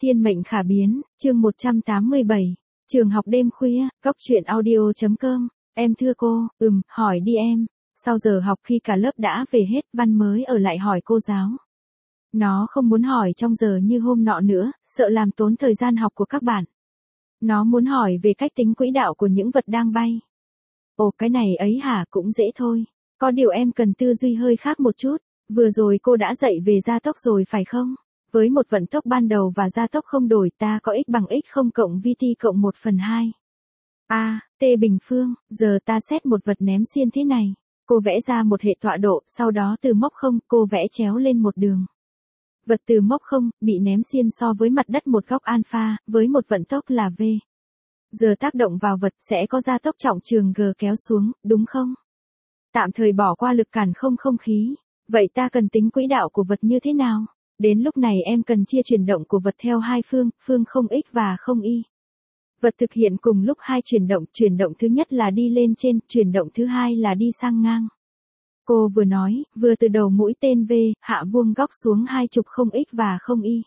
Thiên mệnh khả biến, chương 187. Trường học đêm khuya, góc truyện audio.com. Em thưa cô, hỏi đi em. Sau giờ học khi cả lớp đã về hết, Văn mới ở lại hỏi cô giáo. Nó không muốn hỏi trong giờ như hôm nọ nữa, sợ làm tốn thời gian học của các bạn. Nó muốn hỏi về cách tính quỹ đạo của những vật đang bay. Ồ, cái này ấy hả, cũng dễ thôi. Có điều em cần tư duy hơi khác một chút. Vừa rồi cô đã dạy về gia tốc rồi phải không? Với một vận tốc ban đầu và gia tốc không đổi, ta có x bằng x không cộng vt cộng 1/2. T bình phương, giờ ta xét một vật ném xiên thế này. Cô vẽ ra một hệ tọa độ, sau đó từ mốc 0, cô vẽ chéo lên một đường. Vật từ mốc 0, bị ném xiên so với mặt đất một góc alpha, với một vận tốc là v. Giờ tác động vào vật sẽ có gia tốc trọng trường g kéo xuống, đúng không? Tạm thời bỏ qua lực cản không khí. Vậy ta cần tính quỹ đạo của vật như thế nào? Đến lúc này em cần chia chuyển động của vật theo hai phương không x và không y. Vật thực hiện cùng lúc hai chuyển động thứ nhất là đi lên trên, chuyển động thứ hai là đi sang ngang. Cô vừa nói, vừa từ đầu mũi tên V, hạ vuông góc xuống hai trục không x và không y.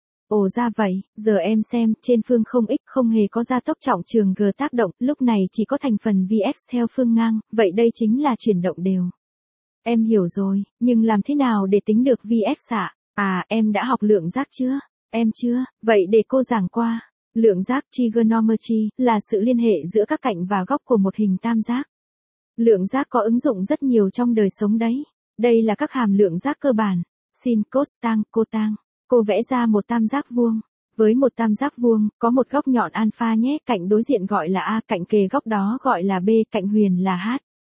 Ồ ra vậy, giờ em xem, trên phương không x không hề có gia tốc trọng trường g tác động, lúc này chỉ có thành phần Vx theo phương ngang, vậy đây chính là chuyển động đều. Em hiểu rồi, nhưng làm thế nào để tính được Vx ạ? Em đã học lượng giác chưa? Em chưa, vậy để cô giảng qua. Lượng giác trigonometry là sự liên hệ giữa các cạnh và góc của một hình tam giác. Lượng giác có ứng dụng rất nhiều trong đời sống đấy. Đây là các hàm lượng giác cơ bản. Sin, cos, tan, cotan. Cô vẽ ra một tam giác vuông. Với một tam giác vuông, có một góc nhọn alpha nhé, cạnh đối diện gọi là A, cạnh kề góc đó gọi là B, cạnh huyền là H.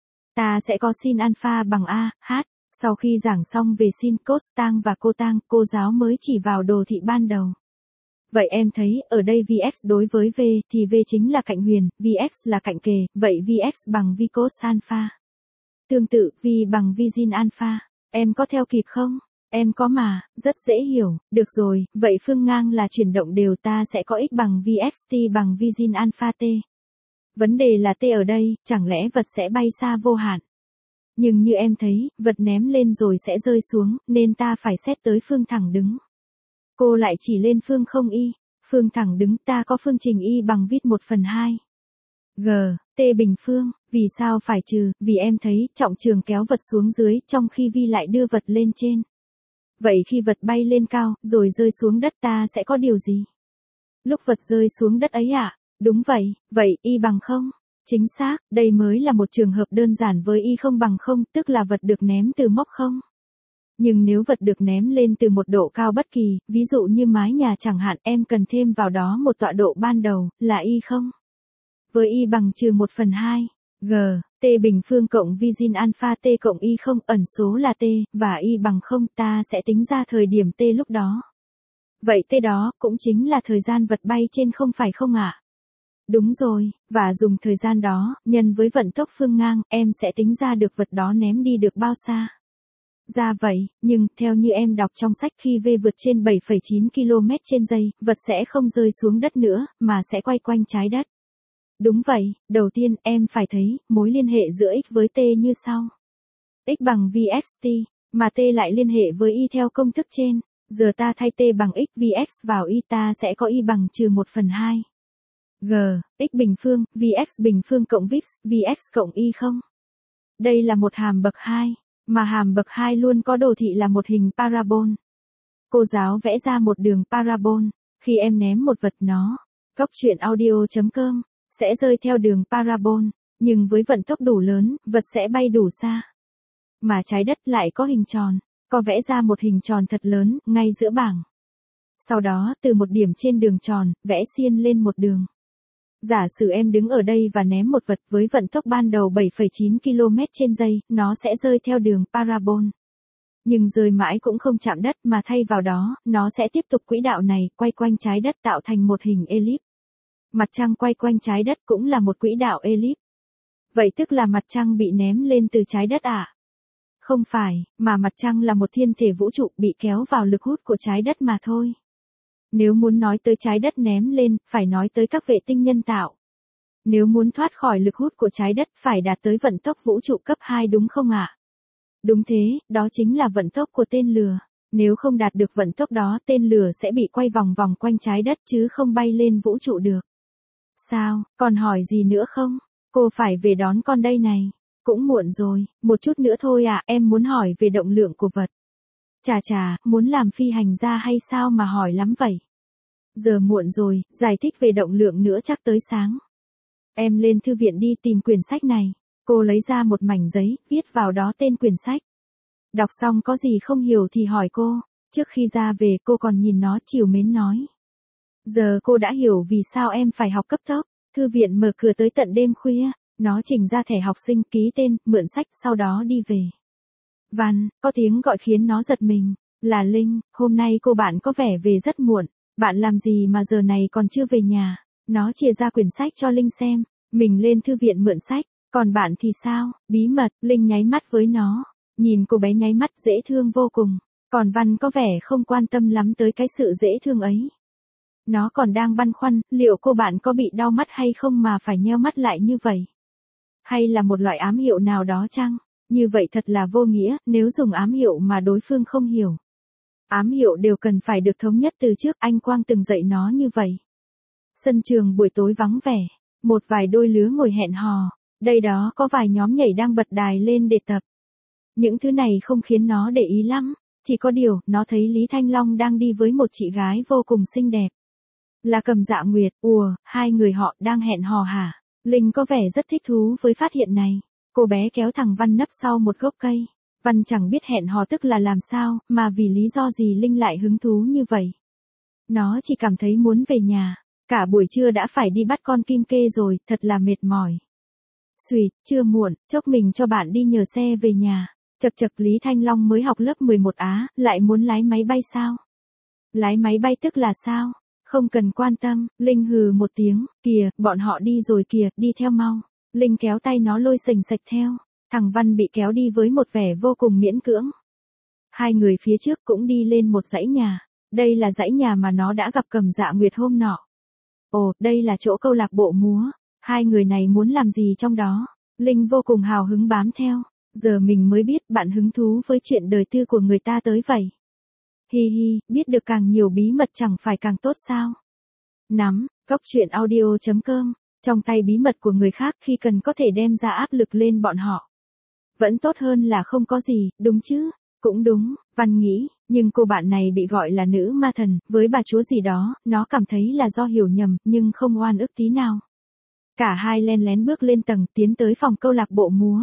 Ta sẽ có sin alpha bằng A, H. Sau khi giảng xong về sin, cos, tan và cotan, cô giáo mới chỉ vào đồ thị ban đầu. Vậy em thấy, ở đây Vx đối với V, thì V chính là cạnh huyền, Vx là cạnh kề, vậy Vx bằng V cos alpha. Tương tự, V bằng V sin alpha. Em có theo kịp không? Em có mà, rất dễ hiểu. Được rồi, vậy phương ngang là chuyển động đều, ta sẽ có x bằng Vxt bằng V sin alpha t. Vấn đề là t ở đây, chẳng lẽ vật sẽ bay xa vô hạn? Nhưng như em thấy, vật ném lên rồi sẽ rơi xuống, nên ta phải xét tới phương thẳng đứng. Cô lại chỉ lên phương không y. Phương thẳng đứng, ta có phương trình y bằng vít 1/2. G, t bình phương. Vì sao phải trừ? Vì em thấy, trọng trường kéo vật xuống dưới, trong khi vi lại đưa vật lên trên. Vậy khi vật bay lên cao, rồi rơi xuống đất, ta sẽ có điều gì? Lúc vật rơi xuống đất ấy ạ? Đúng vậy, vậy y bằng 0. Chính xác, đây mới là một trường hợp đơn giản với y không bằng 0, tức là vật được ném từ mốc 0. Nhưng nếu vật được ném lên từ một độ cao bất kỳ, ví dụ như mái nhà chẳng hạn, em cần thêm vào đó một tọa độ ban đầu, là y không? Với y bằng trừ 1/2, g, t bình phương cộng v sin alpha t cộng y không, ẩn số là t, và y bằng 0, ta sẽ tính ra thời điểm t lúc đó. Vậy t đó, cũng chính là thời gian vật bay trên không phải không ạ? Đúng rồi, và dùng thời gian đó, nhân với vận tốc phương ngang, em sẽ tính ra được vật đó ném đi được bao xa. Ra vậy, nhưng, theo như em đọc trong sách, khi V vượt trên 7,9 km/giây, vật sẽ không rơi xuống đất nữa, mà sẽ quay quanh trái đất. Đúng vậy, đầu tiên, em phải thấy, mối liên hệ giữa x với t như sau. X bằng Vxt, mà t lại liên hệ với y theo công thức trên. Giờ ta thay t bằng x Vx vào y, ta sẽ có y bằng trừ 1/2. G, x bình phương, Vx bình phương cộng Vx, Vx cộng y không. Đây là một hàm bậc 2. Mà hàm bậc 2 luôn có đồ thị là một hình parabol. Cô giáo vẽ ra một đường parabol. Khi em ném một vật, nó, góc truyện audio.com, sẽ rơi theo đường parabol. Nhưng với vận tốc đủ lớn, vật sẽ bay đủ xa. Mà trái đất lại có hình tròn. Cô vẽ ra một hình tròn thật lớn, ngay giữa bảng. Sau đó, từ một điểm trên đường tròn, vẽ xiên lên một đường. Giả sử em đứng ở đây và ném một vật với vận tốc ban đầu 7,9 km/giây, nó sẽ rơi theo đường parabol. Nhưng rơi mãi cũng không chạm đất, mà thay vào đó, nó sẽ tiếp tục quỹ đạo này, quay quanh trái đất tạo thành một hình elip. Mặt trăng quay quanh trái đất cũng là một quỹ đạo elip. Vậy tức là mặt trăng bị ném lên từ trái đất à? Không phải, mà mặt trăng là một thiên thể vũ trụ bị kéo vào lực hút của trái đất mà thôi. Nếu muốn nói tới trái đất ném lên, phải nói tới các vệ tinh nhân tạo. Nếu muốn thoát khỏi lực hút của trái đất, phải đạt tới vận tốc vũ trụ cấp 2 đúng không ạ? Đúng thế, đó chính là vận tốc của tên lửa. Nếu không đạt được vận tốc đó tên lửa sẽ bị quay vòng vòng quanh trái đất chứ không bay lên vũ trụ được. Sao, còn hỏi gì nữa không? Cô phải về đón con đây này. Cũng muộn rồi, một chút nữa thôi à, em muốn hỏi về động lượng của vật. Chà chà, muốn làm phi hành gia hay sao mà hỏi lắm vậy? Giờ muộn rồi, giải thích về động lượng nữa chắc tới sáng. Em lên thư viện đi tìm quyển sách này. Cô lấy ra một mảnh giấy, viết vào đó tên quyển sách. Đọc xong có gì không hiểu thì hỏi cô. Trước khi ra về cô còn nhìn nó trìu mến nói. Giờ cô đã hiểu vì sao em phải học cấp tốc. Thư viện mở cửa tới tận đêm khuya. Nó chỉnh ra thẻ học sinh, ký tên, mượn sách, sau đó đi về. Văn, có tiếng gọi khiến nó giật mình. Là Linh, hôm nay cô bạn có vẻ về rất muộn. Bạn làm gì mà giờ này còn chưa về nhà? Nó chia ra quyển sách cho Linh xem. Mình lên thư viện mượn sách. Còn bạn thì sao? Bí mật, Linh nháy mắt với nó. Nhìn cô bé nháy mắt dễ thương vô cùng. Còn Văn có vẻ không quan tâm lắm tới cái sự dễ thương ấy. Nó còn đang băn khoăn, liệu cô bạn có bị đau mắt hay không mà phải nheo mắt lại như vậy? Hay là một loại ám hiệu nào đó chăng? Như vậy thật là vô nghĩa, nếu dùng ám hiệu mà đối phương không hiểu. Ám hiệu đều cần phải được thống nhất từ trước, anh Quang từng dạy nó như vậy. Sân trường buổi tối vắng vẻ, một vài đôi lứa ngồi hẹn hò, đây đó có vài nhóm nhảy đang bật đài lên để tập. Những thứ này không khiến nó để ý lắm, chỉ có điều, nó thấy Lý Thanh Long đang đi với một chị gái vô cùng xinh đẹp. Là Cầm Dạ Nguyệt, hai người họ đang hẹn hò hả? Linh có vẻ rất thích thú với phát hiện này. Cô bé kéo thằng Văn nấp sau một gốc cây. Văn chẳng biết hẹn hò tức là làm sao, mà vì lý do gì Linh lại hứng thú như vậy. Nó chỉ cảm thấy muốn về nhà. Cả buổi trưa đã phải đi bắt con Kim Kê rồi, thật là mệt mỏi. Xuỵt, chưa muộn, chốc mình cho bạn đi nhờ xe về nhà. Chật chật, Lý Thanh Long mới học lớp 11 á, lại muốn lái máy bay sao? Lái máy bay tức là sao? Không cần quan tâm, Linh hừ một tiếng, kìa, bọn họ đi rồi kìa, đi theo mau. Linh kéo tay nó lôi sềnh sạch theo. Thằng Văn bị kéo đi với một vẻ vô cùng miễn cưỡng. Hai người phía trước cũng đi lên một dãy nhà. Đây là dãy nhà mà nó đã gặp Cầm Dạ Nguyệt hôm nọ. Ồ, đây là chỗ câu lạc bộ múa. Hai người này muốn làm gì trong đó? Linh vô cùng hào hứng bám theo. Giờ mình mới biết bạn hứng thú với chuyện đời tư của người ta tới vậy. Hi hi, biết được càng nhiều bí mật chẳng phải càng tốt sao? Nắm, goctruyện audio.com, trong tay bí mật của người khác khi cần có thể đem ra áp lực lên bọn họ. Vẫn tốt hơn là không có gì, đúng chứ? Cũng đúng, Văn nghĩ, nhưng cô bạn này bị gọi là nữ ma thần, với bà chúa gì đó, nó cảm thấy là do hiểu nhầm, nhưng không oan ức tí nào. Cả hai len lén bước lên tầng, tiến tới phòng câu lạc bộ múa.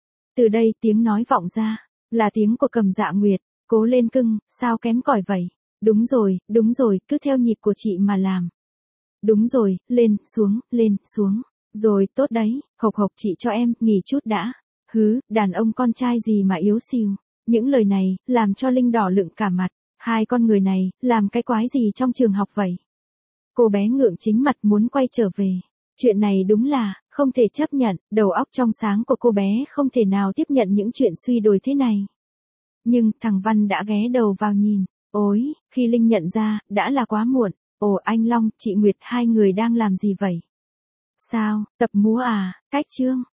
Từ đây tiếng nói vọng ra, là tiếng của Cầm Dạ Nguyệt. Cố lên cưng, sao kém cỏi vậy? Đúng rồi, cứ theo nhịp của chị mà làm. Đúng rồi, lên, xuống. Rồi, tốt đấy, hộc chị cho em, nghỉ chút đã. Hứ, đàn ông con trai gì mà yếu xìu. Những lời này, làm cho Linh đỏ lựng cả mặt. Hai con người này, làm cái quái gì trong trường học vậy? Cô bé ngượng chính mặt muốn quay trở về. Chuyện này đúng là, không thể chấp nhận, đầu óc trong sáng của cô bé không thể nào tiếp nhận những chuyện suy đồi thế này. Nhưng, thằng Văn đã ghé đầu vào nhìn. Ôi, khi Linh nhận ra, đã là quá muộn. Ồ, anh Long, chị Nguyệt, hai người đang làm gì vậy? Sao, tập múa à? Cách chương.